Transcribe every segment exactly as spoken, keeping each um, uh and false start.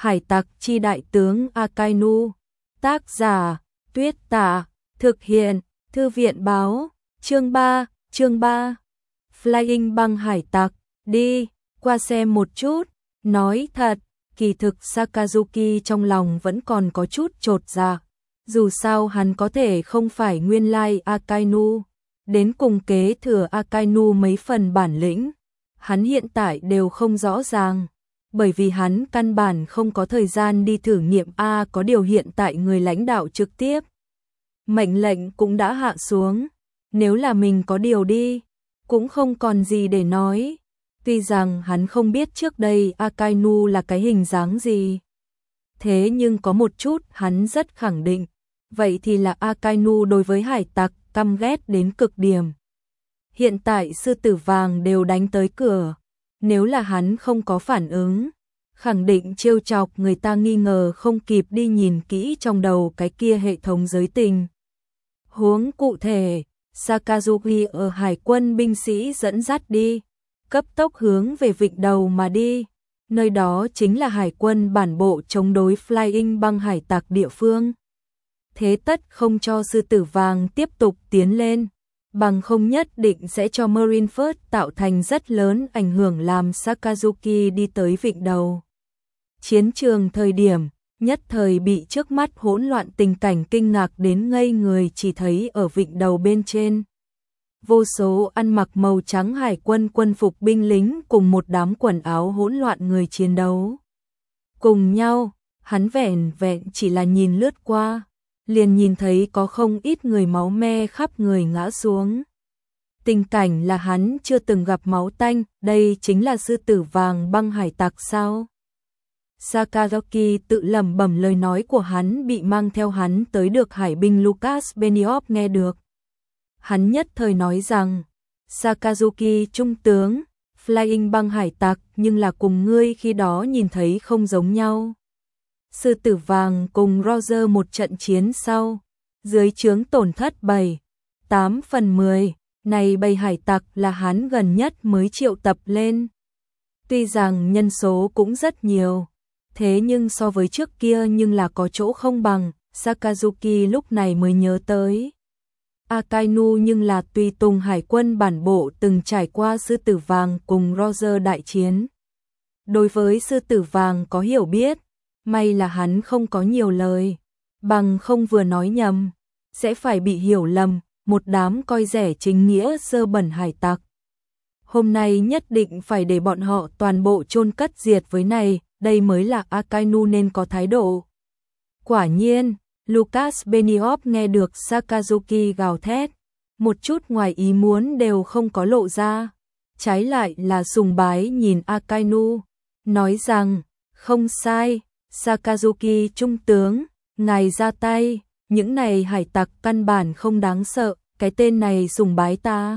Hải tặc chi đại tướng Akainu. Tác giả Tuyết Tả. Thực hiện Thư viện báo. Chương ba. Chương ba. Flying băng hải tặc. Đi qua xem một chút. Nói thật, kỳ thực Sakazuki trong lòng vẫn còn có chút chột dạ. Dù sao hắn có thể không phải nguyên lai Akainu, đến cùng kế thừa Akainu mấy phần bản lĩnh, hắn hiện tại đều không rõ ràng, bởi vì hắn căn bản không có thời gian đi thử nghiệm. A có điều hiện tại người lãnh đạo trực tiếp mệnh lệnh cũng đã hạ xuống, nếu là mình có điều đi, cũng không còn gì để nói. Tuy rằng hắn không biết trước đây Akainu là cái hình dáng gì, thế nhưng có một chút hắn rất khẳng định, vậy thì là Akainu đối với hải tặc căm ghét đến cực điểm. Hiện tại sư tử vàng đều đánh tới cửa, nếu là hắn không có phản ứng, khẳng định trêu chọc người ta nghi ngờ không kịp đi nhìn kỹ trong đầu cái kia hệ thống giới tình. Huống cụ thể, Sakazuki ở hải quân binh sĩ dẫn dắt đi, cấp tốc hướng về vịnh đầu mà đi, nơi đó chính là hải quân bản bộ chống đối Flying băng hải tặc địa phương. Thế tất không cho sư tử vàng tiếp tục tiến lên, bằng không nhất định sẽ cho Marineford tạo thành rất lớn ảnh hưởng làm Sakazuki đi tới vịnh đầu. Chiến trường thời điểm, nhất thời bị trước mắt hỗn loạn tình cảnh kinh ngạc đến ngây người, chỉ thấy ở vịnh đầu bên trên. Vô số ăn mặc màu trắng hải quân quân phục binh lính cùng một đám quần áo hỗn loạn người chiến đấu. Cùng nhau, hắn vẻn vẹn chỉ là nhìn lướt qua, liền nhìn thấy có không ít người máu me khắp người ngã xuống. Tình cảnh là hắn chưa từng gặp máu tanh, đây chính là sư tử vàng băng hải tặc sao? Sakazuki tự lẩm bẩm, lời nói của hắn bị mang theo hắn tới được hải binh Lucas Benioff nghe được. Hắn nhất thời nói rằng, Sakazuki trung tướng, Flying băng hải tặc nhưng là cùng ngươi khi đó nhìn thấy không giống nhau. Sư tử vàng cùng Roger một trận chiến sau, dưới trướng tổn thất bảy, tám phần mười, này bầy hải tặc là hắn gần nhất mới triệu tập lên. Tuy rằng nhân số cũng rất nhiều, thế nhưng so với trước kia nhưng là có chỗ không bằng. Sakazuki lúc này mới nhớ tới Akainu nhưng là tùy tùng hải quân bản bộ từng trải qua sư tử vàng cùng Roger đại chiến. Đối với sư tử vàng có hiểu biết, may là hắn không có nhiều lời, bằng không vừa nói nhầm, sẽ phải bị hiểu lầm, một đám coi rẻ chính nghĩa sơ bẩn hải tặc. Hôm nay nhất định phải để bọn họ toàn bộ chôn cất diệt với này, đây mới là Akainu nên có thái độ. Quả nhiên, Lucas Benioff nghe được Sakazuki gào thét, một chút ngoài ý muốn đều không có lộ ra, trái lại là sùng bái nhìn Akainu, nói rằng, không sai, Sakazuki trung tướng, ngài ra tay, những này hải tặc căn bản không đáng sợ, cái tên này sùng bái ta.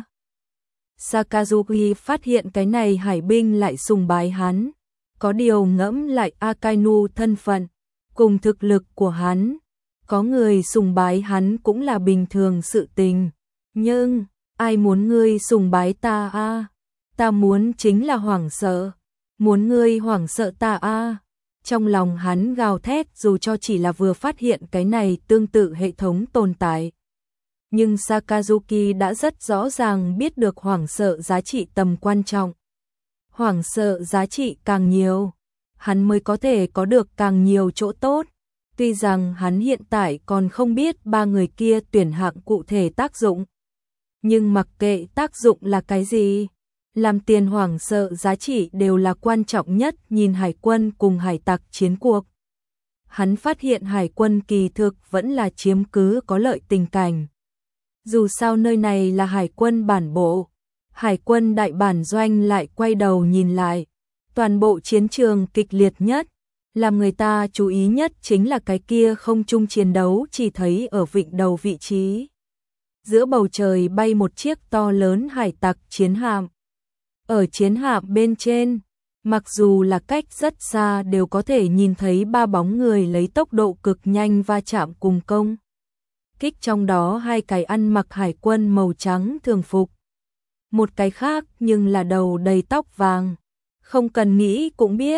Sakazuki phát hiện cái này hải binh lại sùng bái hắn, có điều ngẫm lại Akainu thân phận, cùng thực lực của hắn, có người sùng bái hắn cũng là bình thường sự tình, nhưng ai muốn ngươi sùng bái ta a? À? Ta muốn chính là hoảng sợ, muốn ngươi hoảng sợ ta a. À? Trong lòng hắn gào thét, dù cho chỉ là vừa phát hiện cái này tương tự hệ thống tồn tại. Nhưng Sakazuki đã rất rõ ràng biết được hoảng sợ giá trị tầm quan trọng. Hoảng sợ giá trị càng nhiều, hắn mới có thể có được càng nhiều chỗ tốt. Tuy rằng hắn hiện tại còn không biết ba người kia tuyển hạng cụ thể tác dụng, nhưng mặc kệ tác dụng là cái gì, làm tiền hoảng sợ giá trị đều là quan trọng nhất. Nhìn hải quân cùng hải tặc chiến cuộc, hắn phát hiện hải quân kỳ thực vẫn là chiếm cứ có lợi tình cảnh. Dù sao nơi này là hải quân bản bộ, hải quân đại bản doanh lại quay đầu nhìn lại, toàn bộ chiến trường kịch liệt nhất, làm người ta chú ý nhất chính là cái kia không trung chiến đấu, chỉ thấy ở vịnh đầu vị trí. Giữa bầu trời bay một chiếc to lớn hải tặc chiến hạm. Ở chiến hạm bên trên, mặc dù là cách rất xa đều có thể nhìn thấy ba bóng người lấy tốc độ cực nhanh va chạm cùng công kích, trong đó hai cái ăn mặc hải quân màu trắng thường phục, một cái khác nhưng là đầu đầy tóc vàng, không cần nghĩ cũng biết,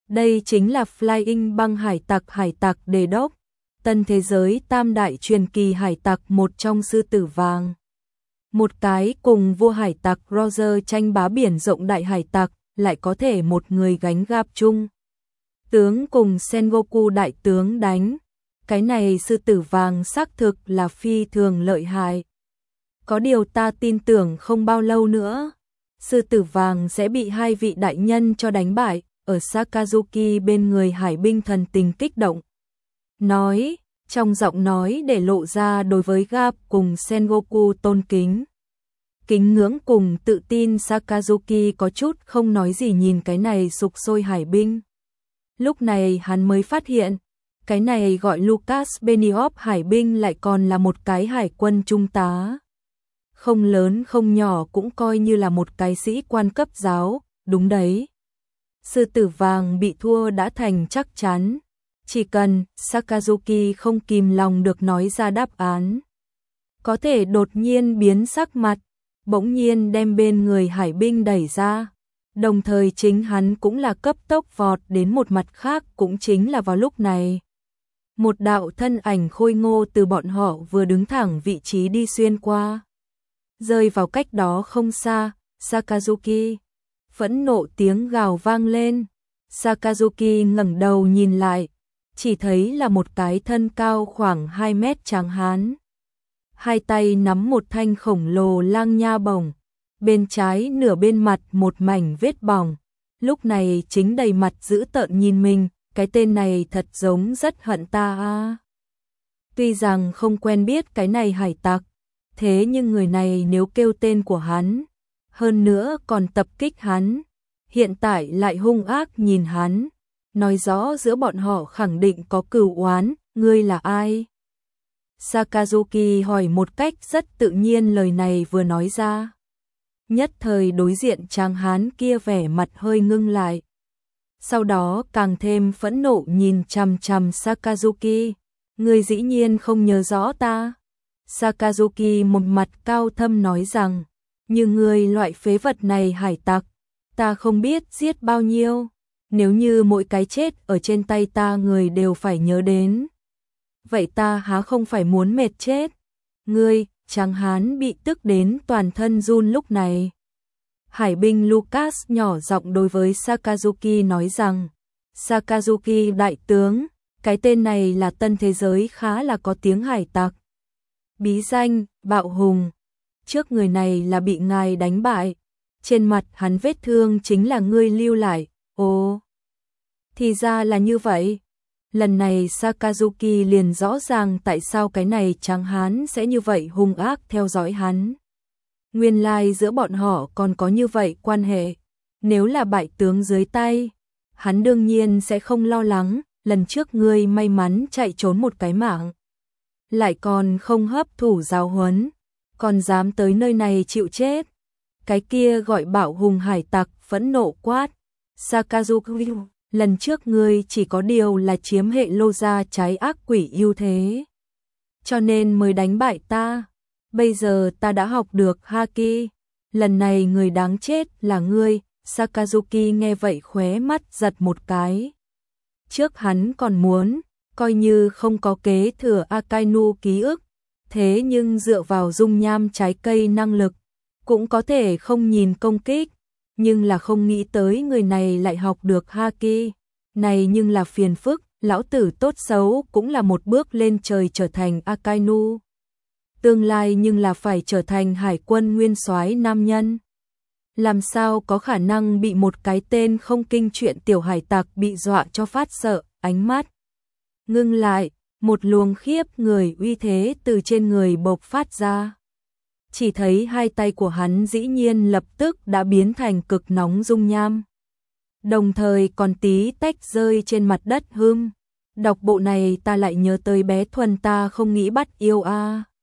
Đây chính là Flying băng hải tặc hải tặc đề đốc, tân thế giới tam đại truyền kỳ hải tặc một trong sư tử vàng. Một cái cùng vua hải tặc Roger tranh bá biển rộng đại hải tặc, lại có thể một người gánh gáp chung. Tướng cùng Sengoku đại tướng đánh, cái này sư tử vàng xác thực là phi thường lợi hại. Có điều ta tin tưởng không bao lâu nữa, sư tử vàng sẽ bị hai vị đại nhân cho đánh bại, ở Sakazuki bên người hải binh thần tình kích động. Nói, trong giọng nói để lộ ra đối với Garp cùng Sengoku tôn kính. Kính ngưỡng cùng tự tin Sakazuki có chút không nói gì nhìn cái này sục sôi hải binh. Lúc này hắn mới phát hiện, cái này gọi Lucas Benioff hải binh lại còn là một cái hải quân trung tá. Không lớn không nhỏ cũng coi như là một cái sĩ quan cấp giáo, đúng đấy. Sư tử vàng bị thua đã thành chắc chắn, chỉ cần Sakazuki không kìm lòng được nói ra đáp án. Có thể đột nhiên biến sắc mặt, bỗng nhiên đem bên người hải binh đẩy ra. Đồng thời chính hắn cũng là cấp tốc vọt đến một mặt khác, cũng chính là vào lúc này. Một đạo thân ảnh khôi ngô từ bọn họ vừa đứng thẳng vị trí đi xuyên qua. Rơi vào cách đó không xa, Sakazuki. Phẫn nộ tiếng gào vang lên. Sakazuki ngẩng đầu nhìn lại, chỉ thấy là một cái thân cao khoảng hai mét tráng hán. Hai tay nắm một thanh khổng lồ lang nha bổng, bên trái nửa bên mặt một mảnh vết bỏng. Lúc này chính đầy mặt dữ tợn nhìn mình, cái tên này thật giống rất hận ta a. Tuy rằng không quen biết cái này hải tặc, thế nhưng người này nếu kêu tên của hắn, hơn nữa còn tập kích hắn, hiện tại lại hung ác nhìn hắn, nói rõ giữa bọn họ khẳng định có cừu oán, ngươi là ai? Sakazuki hỏi một cách rất tự nhiên, lời này vừa nói ra. Nhất thời đối diện tráng hán kia vẻ mặt hơi ngưng lại. Sau đó càng thêm phẫn nộ nhìn chằm chằm Sakazuki. Ngươi dĩ nhiên không nhớ rõ ta. Sakazuki một mặt cao thâm nói rằng, như ngươi loại phế vật này hải tặc, ta không biết giết bao nhiêu. Nếu như mỗi cái chết ở trên tay ta người đều phải nhớ đến, vậy ta há không phải muốn mệt chết. Ngươi, tráng hán bị tức đến toàn thân run lúc này. Hải binh Lucas nhỏ giọng đối với Sakazuki nói rằng, Sakazuki đại tướng, cái tên này là tân thế giới khá là có tiếng hải tặc. Bí danh, Bạo Hùng. Trước người này là bị ngài đánh bại. Trên mặt hắn vết thương chính là ngươi lưu lại. Ồ, thì ra là như vậy. Lần này Sakazuki liền rõ ràng tại sao cái này tráng hán sẽ như vậy hung ác theo dõi hắn. Nguyên lai giữa bọn họ còn có như vậy quan hệ. Nếu là bại tướng dưới tay, hắn đương nhiên sẽ không lo lắng. Lần trước ngươi may mắn chạy trốn một cái mạng, lại còn không hấp thụ giáo huấn, còn dám tới nơi này chịu chết. Cái kia gọi Bạo Hùng hải tặc phẫn nộ quát, Sakazuki, lần trước ngươi chỉ có điều là chiếm hệ lô gia trái ác quỷ ưu thế, cho nên mới đánh bại ta. Bây giờ ta đã học được Haki, lần này người đáng chết là ngươi. Sakazuki nghe vậy khóe mắt giật một cái. Trước hắn còn muốn, coi như không có kế thừa Akainu ký ức, thế nhưng dựa vào dung nham trái cây năng lực, cũng có thể không nhìn công kích, nhưng là không nghĩ tới người này lại học được Haki. Này nhưng là phiền phức, lão tử tốt xấu cũng là một bước lên trời trở thành Akainu. Tương lai nhưng là phải trở thành hải quân nguyên soái nam nhân. Làm sao có khả năng bị một cái tên không kinh chuyện tiểu hải tặc bị dọa cho phát sợ, ánh mắt ngưng lại, một luồng khiếp người uy thế từ trên người bộc phát ra. Chỉ thấy hai tay của hắn dĩ nhiên lập tức đã biến thành cực nóng dung nham. Đồng thời còn tí tách rơi trên mặt đất hươm. Đọc bộ này ta lại nhớ tới bé Thuần ta không nghĩ bắt yêu a.